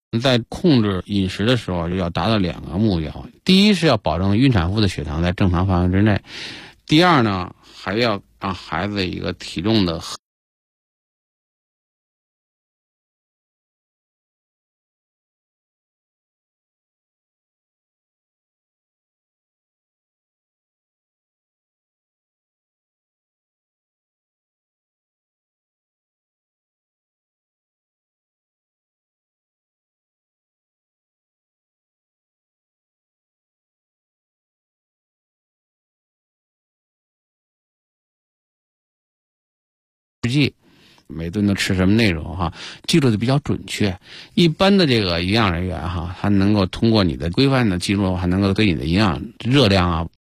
在控制饮食的时候，要达到2个目标：第一是要保证孕产妇的血糖在正常范围之内；第二呢，还要让孩子一个体重的实际。每顿都吃什么内容哈，记录的比较准确。一般的这个营养人员哈，他能够通过你的规范的记录，还能够对你的营养热量啊